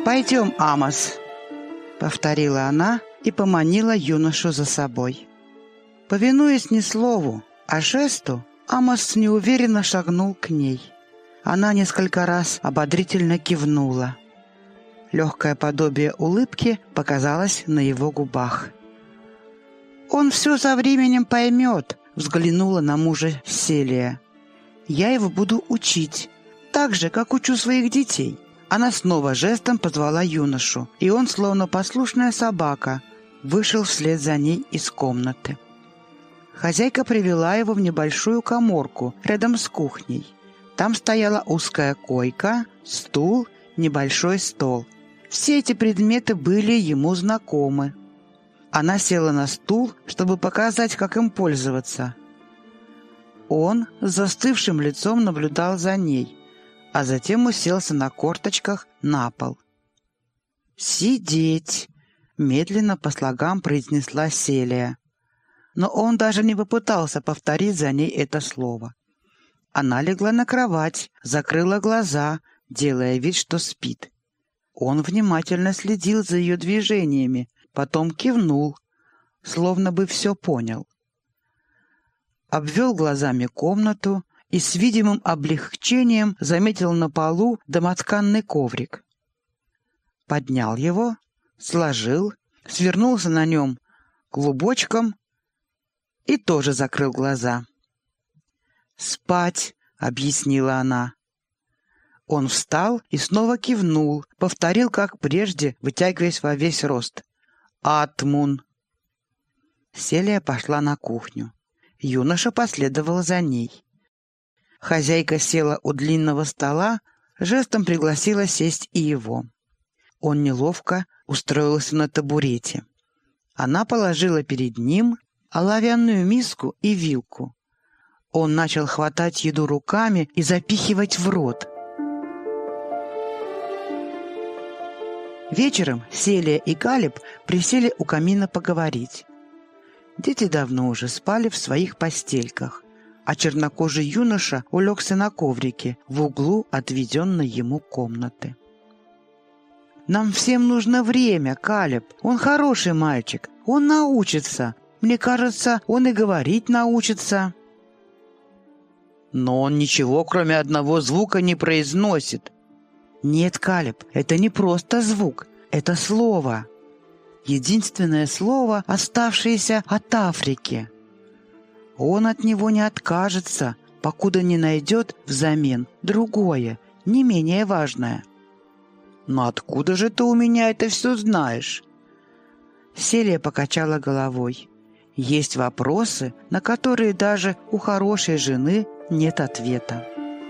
«Пойдем, Амос», — повторила она и поманила юношу за собой. Повинуясь не слову, а жесту, Амос неуверенно шагнул к ней. Она несколько раз ободрительно кивнула. Легкое подобие улыбки показалось на его губах. «Он все со временем поймет», — взглянула на мужа Селия. «Я его буду учить, так же, как учу своих детей». Она снова жестом позвала юношу, и он, словно послушная собака, вышел вслед за ней из комнаты. Хозяйка привела его в небольшую каморку рядом с кухней. Там стояла узкая койка, стул, небольшой стол. Все эти предметы были ему знакомы. Она села на стул, чтобы показать, как им пользоваться. Он с застывшим лицом наблюдал за ней, а затем уселся на корточках на пол. «Сидеть!» — медленно по слогам произнесла Селия. Но он даже не попытался повторить за ней это слово. Она легла на кровать, закрыла глаза, делая вид, что спит. Он внимательно следил за ее движениями, потом кивнул, словно бы все понял. Обвел глазами комнату и с видимым облегчением заметил на полу домотканный коврик. Поднял его, сложил, свернулся на нем клубочком и тоже закрыл глаза. «Спать», — объяснила она. Он встал и снова кивнул, повторил, как прежде, вытягиваясь во весь рост. «Атмун». Селия пошла на кухню. Юноша последовал за ней. Хозяйка села у длинного стола, жестом пригласила сесть и его. Он неловко устроился на табурете. Она положила перед ним оловянную миску и вилку. Он начал хватать еду руками и запихивать в рот. Вечером Селия и Калеб присели у камина поговорить. Дети давно уже спали в своих постельках, а чернокожий юноша улегся на коврике в углу отведенной ему комнаты. «Нам всем нужно время, Калеб. Он хороший мальчик. Он научится. Мне кажется, он и говорить научится». «Но он ничего, кроме одного звука, не произносит». «Нет, Калеб, это не просто звук. Это слово. Единственное слово, оставшееся от Африки. Он от него не откажется, покуда не найдет взамен другое, не менее важное». «Но откуда же ты у меня это все знаешь?» Селия покачала головой. «Есть вопросы, на которые даже у хорошей жены нет ответа».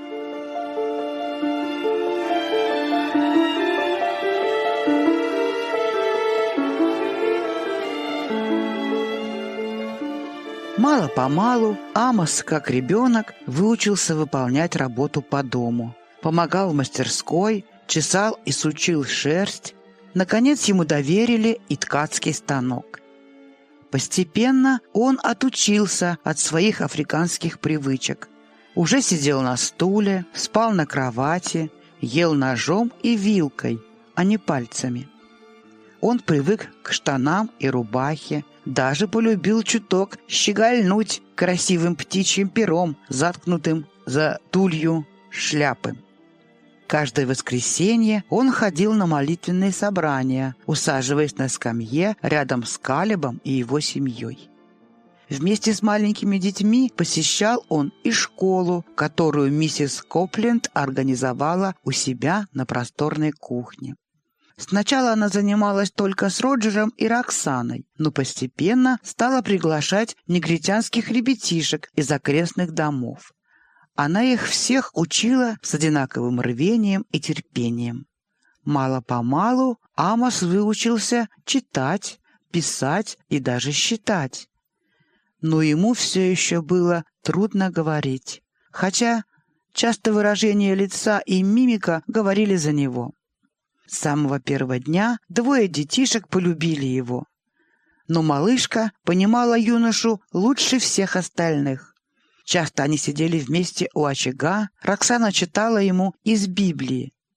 Мало-помалу Амос, как ребенок, выучился выполнять работу по дому. Помогал в мастерской, чесал и сучил шерсть. Наконец ему доверили и ткацкий станок. Постепенно он отучился от своих африканских привычек. Уже сидел на стуле, спал на кровати, ел ножом и вилкой, а не пальцами. Он привык к штанам и рубахе, даже полюбил чуток щегольнуть красивым птичьим пером, заткнутым за тулью шляпы. Каждое воскресенье он ходил на молитвенные собрания, усаживаясь на скамье рядом с Калебом и его семьей. Вместе с маленькими детьми посещал он и школу, которую миссис Копленд организовала у себя на просторной кухне. Сначала она занималась только с Роджером и Роксаной, но постепенно стала приглашать негритянских ребятишек из окрестных домов. Она их всех учила с одинаковым рвением и терпением. Мало-помалу Амос выучился читать, писать и даже считать. Но ему все еще было трудно говорить, хотя часто выражение лица и мимика говорили за него. С самого первого дня двое детишек полюбили его. Но малышка понимала юношу лучше всех остальных. Часто они сидели вместе у очага, Роксана читала ему из Библии.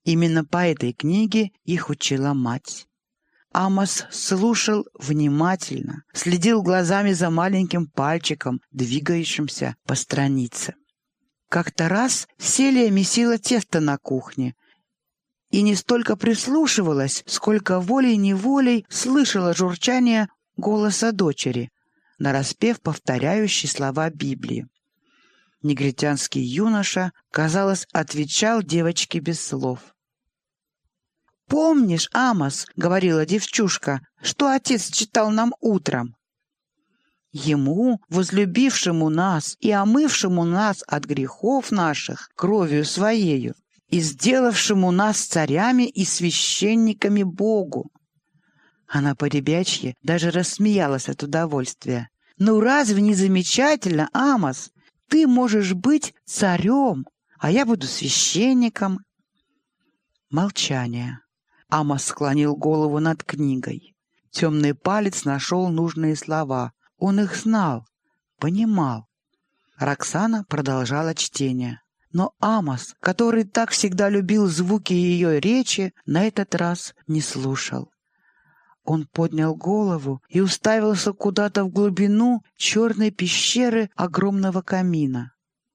Именно по этой книге их учила мать. Амос слушал внимательно, следил глазами за маленьким пальчиком, двигающимся по странице. Как-то раз Селия месила тесто на кухне и не столько прислушивалась, сколько волей-неволей слышала журчание голоса дочери, нараспев повторяющий слова Библии. Негритянский юноша, казалось, отвечал девочке без слов. «Помнишь, Амос, — говорила девчушка, — что отец читал нам утром? Ему, возлюбившему нас и омывшему нас от грехов наших кровью своею, и сделавшему нас царями и священниками Богу». Она по-ребячьи даже рассмеялась от удовольствия. «Ну разве не замечательно, Амос? Ты можешь быть царем, а я буду священником». Молчание. Амос склонил голову над книгой. Темный палец нашел нужные слова. Он их знал, понимал. Роксана продолжала чтение. Но Амос, который так всегда любил звуки ее речи, на этот раз не слушал. Он поднял голову и уставился куда-то в глубину черной пещеры огромного камина.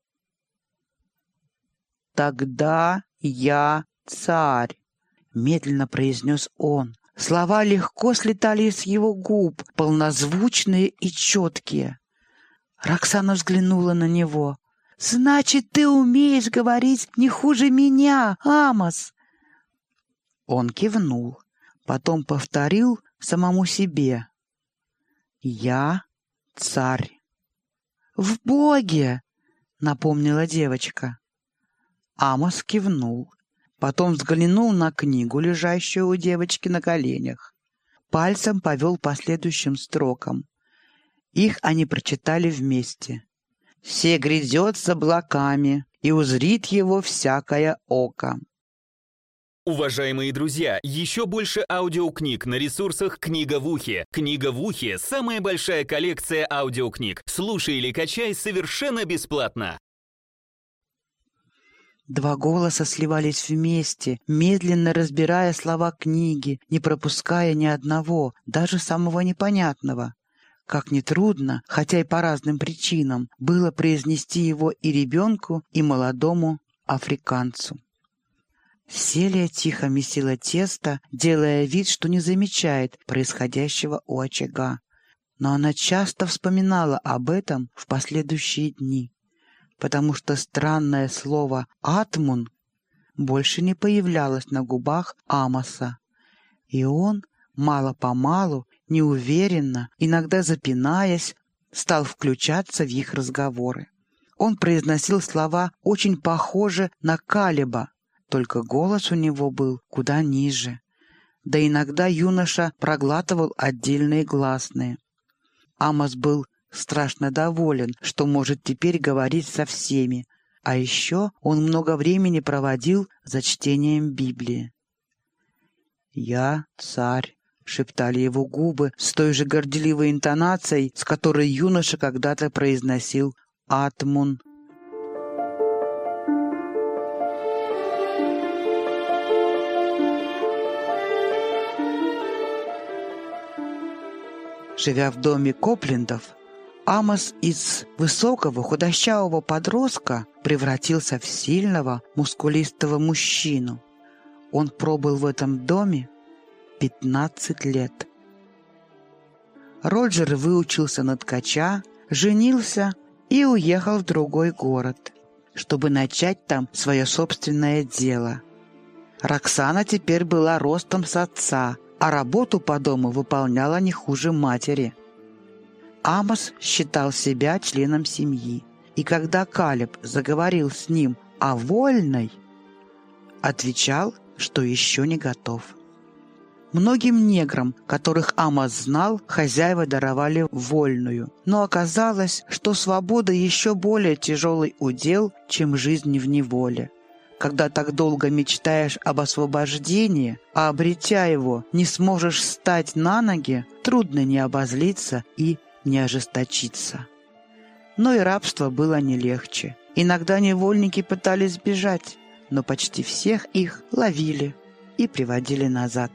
«Тогда я царь», — медленно произнес он. Слова легко слетали с его губ, полнозвучные и четкие. Роксана взглянула на него. «Значит, ты умеешь говорить не хуже меня, Амос!» Он кивнул, потом повторил самому себе. «Я царь». «В Боге!» — напомнила девочка. Амос кивнул. Потом взглянул на книгу, лежащую у девочки на коленях. Пальцем повел по следующим строкам. Их они прочитали вместе. «Се грядет с облаками, и узрит его всякое око». Уважаемые друзья, еще больше аудиокниг на ресурсах «Книга в ухе». «Книга в ухе» — самая большая коллекция аудиокниг. Слушай или качай совершенно бесплатно. Два голоса сливались вместе, медленно разбирая слова книги, не пропуская ни одного, даже самого непонятного. Как нетрудно, хотя и по разным причинам, было произнести его и ребенку, и молодому африканцу. Селия тихо месила тесто, делая вид, что не замечает происходящего у очага. Но она часто вспоминала об этом в последующие дни, потому что странное слово «атмун» больше не появлялось на губах Амоса, и он мало-помалу, неуверенно, иногда запинаясь, стал включаться в их разговоры. Он произносил слова очень похожи на Калеба, только голос у него был куда ниже. Да иногда юноша проглатывал отдельные гласные. Амос был страшно доволен, что может теперь говорить со всеми, а еще он много времени проводил за чтением Библии. «Я царь», — шептали его губы с той же горделивой интонацией, с которой юноша когда-то произносил «Атмун». Живя в доме Коплендов, Амос из высокого худощавого подростка превратился в сильного, мускулистого мужчину. Он пробыл в этом доме 15 лет. Роджер выучился на ткача, женился и уехал в другой город, чтобы начать там свое собственное дело. Роксана теперь была ростом с отца, а работу по дому выполняла не хуже матери. Амос считал себя членом семьи, и когда Калеб заговорил с ним о вольной, отвечал, что еще не готов. Многим неграм, которых Амос знал, хозяева даровали вольную, но оказалось, что свобода еще более тяжелый удел, чем жизнь в неволе. Когда так долго мечтаешь об освобождении, а обретя его, не сможешь встать на ноги, трудно не обозлиться и не ожесточиться. Но и рабство было не легче. Иногда невольники пытались сбежать, но почти всех их ловили и приводили назад.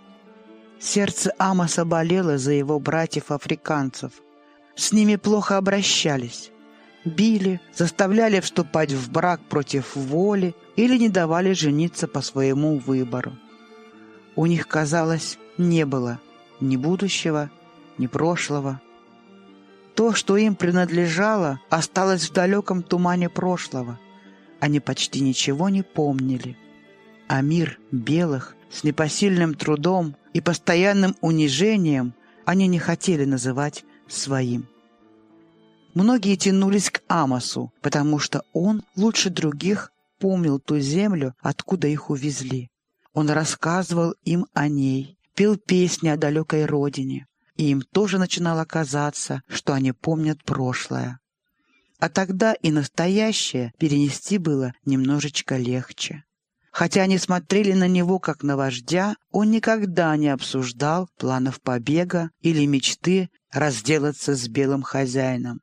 Сердце Амоса болело за его братьев-африканцев. С ними плохо обращались. Били, заставляли вступать в брак против воли или не давали жениться по своему выбору. У них, казалось, не было ни будущего, ни прошлого. То, что им принадлежало, осталось в далеком тумане прошлого. Они почти ничего не помнили. А мир белых с непосильным трудом и постоянным унижением они не хотели называть своим. Многие тянулись к Амосу, потому что он лучше других помнил ту землю, откуда их увезли. Он рассказывал им о ней, пел песни о далекой родине, и им тоже начинало казаться, что они помнят прошлое. А тогда и настоящее перенести было немножечко легче. Хотя они смотрели на него как на вождя, он никогда не обсуждал планов побега или мечты разделаться с белым хозяином.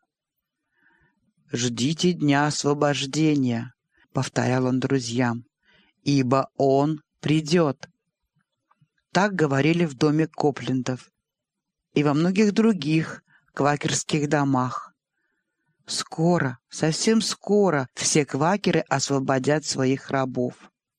«Ждите дня освобождения», — повторял он друзьям, — «ибо он придет». Так говорили в доме Коплендов и во многих других квакерских домах. Скоро, совсем скоро все квакеры освободят своих рабов.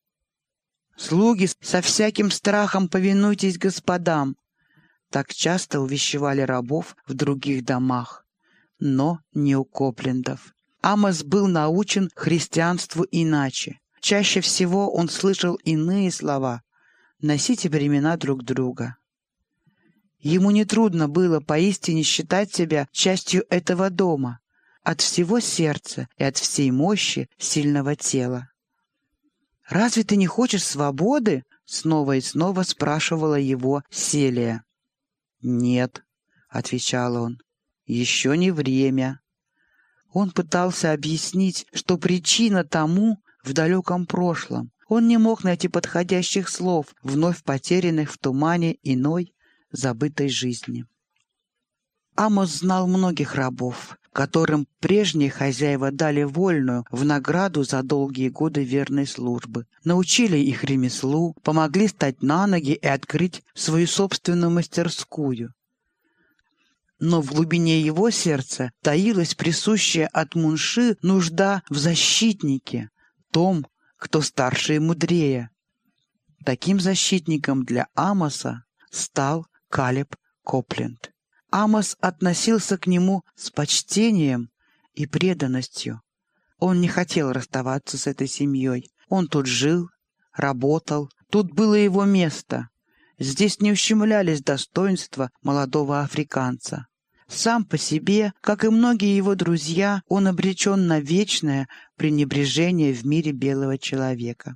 «Слуги, со всяким страхом повинуйтесь господам», так часто увещевали рабов в других домах, но не у Коплендов. Амос был научен христианству иначе. Чаще всего он слышал иные слова: «Носите бремена друг друга». Ему нетрудно было поистине считать себя частью этого дома, от всего сердца и от всей мощи сильного тела. «Разве ты не хочешь свободы?» — снова и снова спрашивала его Селия. «Нет», — отвечал он, — «еще не время». Он пытался объяснить, что причина тому в далеком прошлом. Он не мог найти подходящих слов, вновь потерянных в тумане иной, забытой жизни. Амос знал многих рабов, которым прежние хозяева дали вольную в награду за долгие годы верной службы, научили их ремеслу, помогли стать на ноги и открыть свою собственную мастерскую. Но в глубине его сердца таилась присущая от Мунши нужда в защитнике, том, кто старше и мудрее. Таким защитником для Амоса стал Калеб Копленд. Амос относился к нему с почтением и преданностью. Он не хотел расставаться с этой семьей. Он тут жил, работал, тут было его место. Здесь не ущемлялись достоинства молодого африканца. Сам по себе, как и многие его друзья, он обречен на вечное пренебрежение в мире белого человека.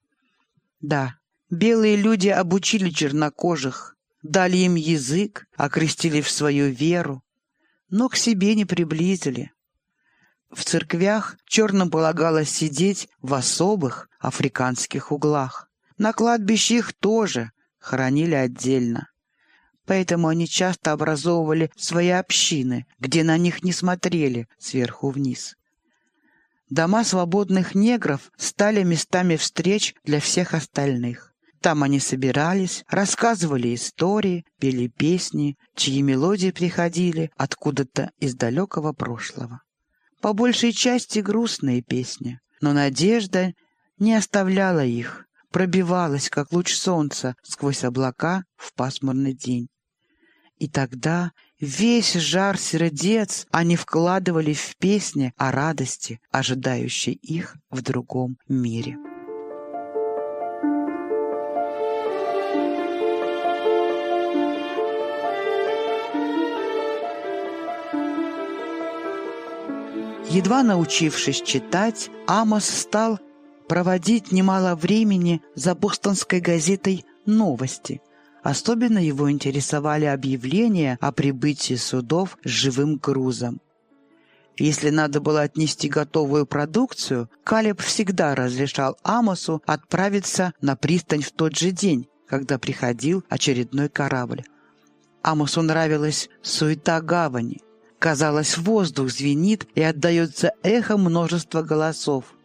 Да, белые люди обучили чернокожих, дали им язык, окрестили в свою веру, но к себе не приблизили. В церквях черным полагалось сидеть в особых африканских углах. На кладбище их тоже хоронили отдельно. Поэтому они часто образовывали свои общины, где на них не смотрели сверху вниз. Дома свободных негров стали местами встреч для всех остальных. Там они собирались, рассказывали истории, пели песни, чьи мелодии приходили откуда-то из далекого прошлого. По большей части грустные песни, но надежда не оставляла их, пробивалась, как луч солнца, сквозь облака в пасмурный день. И тогда весь жар сердец они вкладывали в песни о радости, ожидающей их в другом мире. Едва научившись читать, Амос стал проводить немало времени за бостонской газетой «Новости». Особенно его интересовали объявления о прибытии судов с живым грузом. Если надо было отнести готовую продукцию, Калеб всегда разрешал Амосу отправиться на пристань в тот же день, когда приходил очередной корабль. Амосу нравилась суета гавани. Казалось, воздух звенит и отдается эхо множества голосов.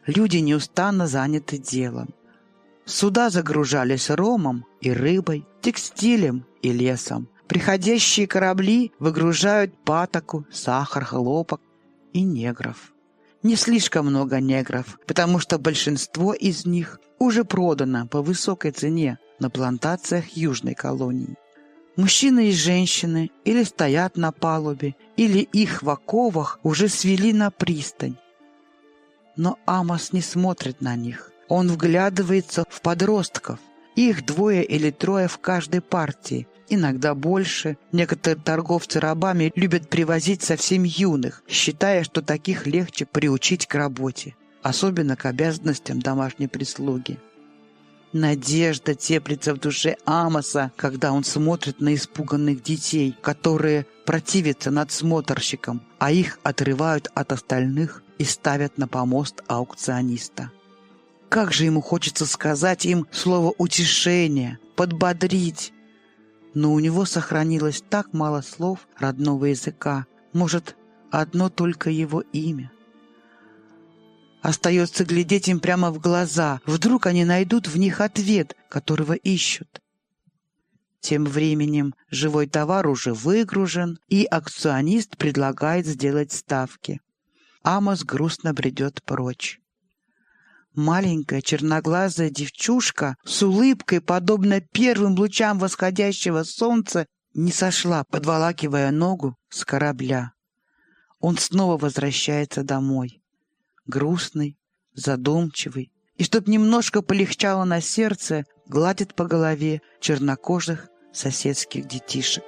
Люди неустанно заняты делом. Суда загружались ромом и рыбой, текстилем и лесом. Приходящие корабли выгружают патоку, сахар, хлопок и негров. Не слишком много негров, потому что большинство из них уже продано по высокой цене на плантациях южной колонии. Мужчины и женщины или стоят на палубе, или их в оковах уже свели на пристань. Но Амос не смотрит на них. Он вглядывается в подростков. Их 2 или 3 в каждой партии, иногда больше. Некоторые торговцы рабами любят привозить совсем юных, считая, что таких легче приучить к работе, особенно к обязанностям домашней прислуги. Надежда теплится в душе Амоса, когда он смотрит на испуганных детей, которые противятся надсмотрщикам, а их отрывают от остальных и ставят на помост аукциониста. Как же ему хочется сказать им слово утешения, подбодрить. Но у него сохранилось так мало слов родного языка, может, одно только его имя. Остается глядеть им прямо в глаза. Вдруг они найдут в них ответ, которого ищут. Тем временем живой товар уже выгружен, и аукционист предлагает сделать ставки. Амос грустно бредет прочь. Маленькая черноглазая девчушка с улыбкой, подобно первым лучам восходящего солнца, не сошла, подволакивая ногу с корабля. Он снова возвращается домой. Грустный, задумчивый, и чтоб немножко полегчало на сердце, гладит по голове чернокожих соседских детишек.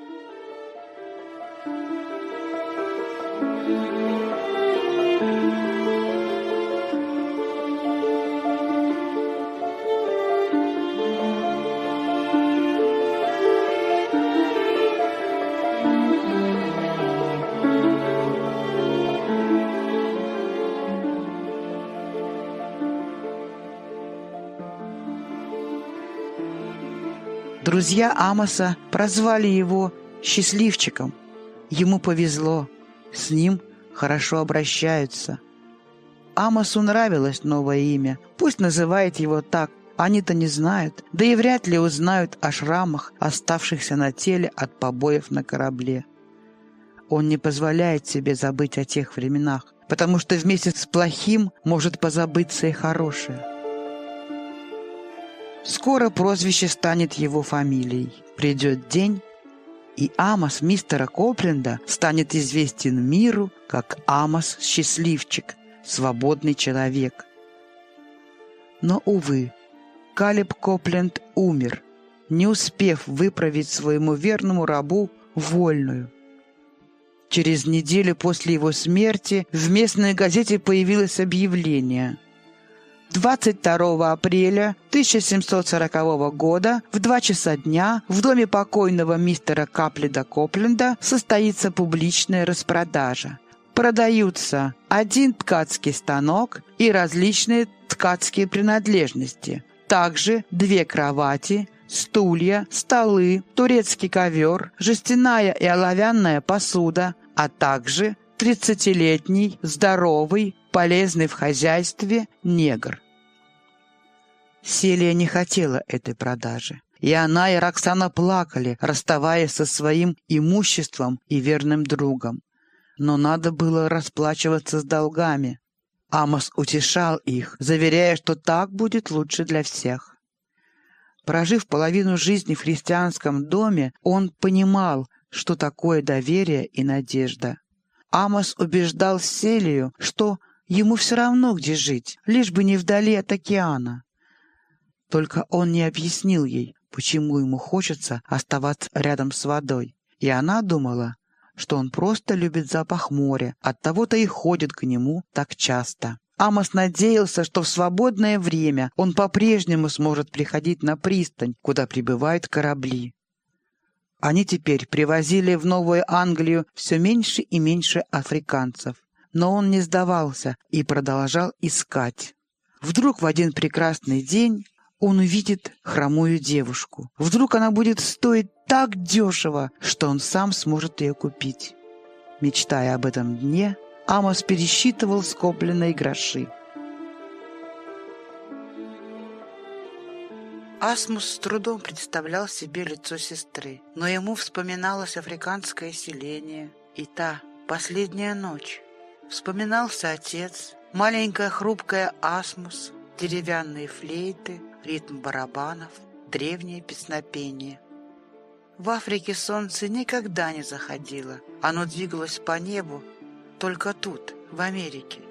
Друзья Амоса прозвали его «счастливчиком». Ему повезло, с ним хорошо обращаются. Амосу нравилось новое имя, пусть называет его так, они-то не знают, да и вряд ли узнают о шрамах, оставшихся на теле от побоев на корабле. Он не позволяет себе забыть о тех временах, потому что вместе с плохим может позабыться и хорошее. Скоро прозвище станет его фамилией. Придет день, и Амос мистера Копленда станет известен миру как Амос Счастливчик, свободный человек. Но, увы, Калеб Копленд умер, не успев выправить своему верному рабу вольную. Через неделю после его смерти в местной газете появилось объявление: 22 апреля 1740 года в 2 часа дня в доме покойного мистера Каплида Копленда состоится публичная распродажа. Продаются 1 ткацкий станок и различные ткацкие принадлежности, также 2 кровати, стулья, столы, турецкий ковер, жестяная и оловянная посуда, а также 30-летний, здоровый, полезный в хозяйстве негр. Селия не хотела этой продажи. И она, и Роксана плакали, расставаясь со своим имуществом и верным другом. Но надо было расплачиваться с долгами. Амос утешал их, заверяя, что так будет лучше для всех. Прожив половину жизни в христианском доме, он понимал, что такое доверие и надежда. Амос убеждал Селию, что ему все равно, где жить, лишь бы не вдали от океана. Только он не объяснил ей, почему ему хочется оставаться рядом с водой. И она думала, что он просто любит запах моря, оттого-то и ходит к нему так часто. Амос надеялся, что в свободное время он по-прежнему сможет приходить на пристань, куда прибывают корабли. Они теперь привозили в Новую Англию все меньше и меньше африканцев. Но он не сдавался и продолжал искать. Вдруг в один прекрасный день он увидит хромую девушку. Вдруг она будет стоить так дешево, что он сам сможет ее купить. Мечтая об этом дне, Амос пересчитывал скопленные гроши. Асмус с трудом представлял себе лицо сестры, но ему вспоминалось африканское селение и та последняя ночь. Вспоминался отец, маленькая хрупкая Асмус, деревянные флейты, ритм барабанов, древнее песнопение. В Африке солнце никогда не заходило, оно двигалось по небу только тут, в Америке.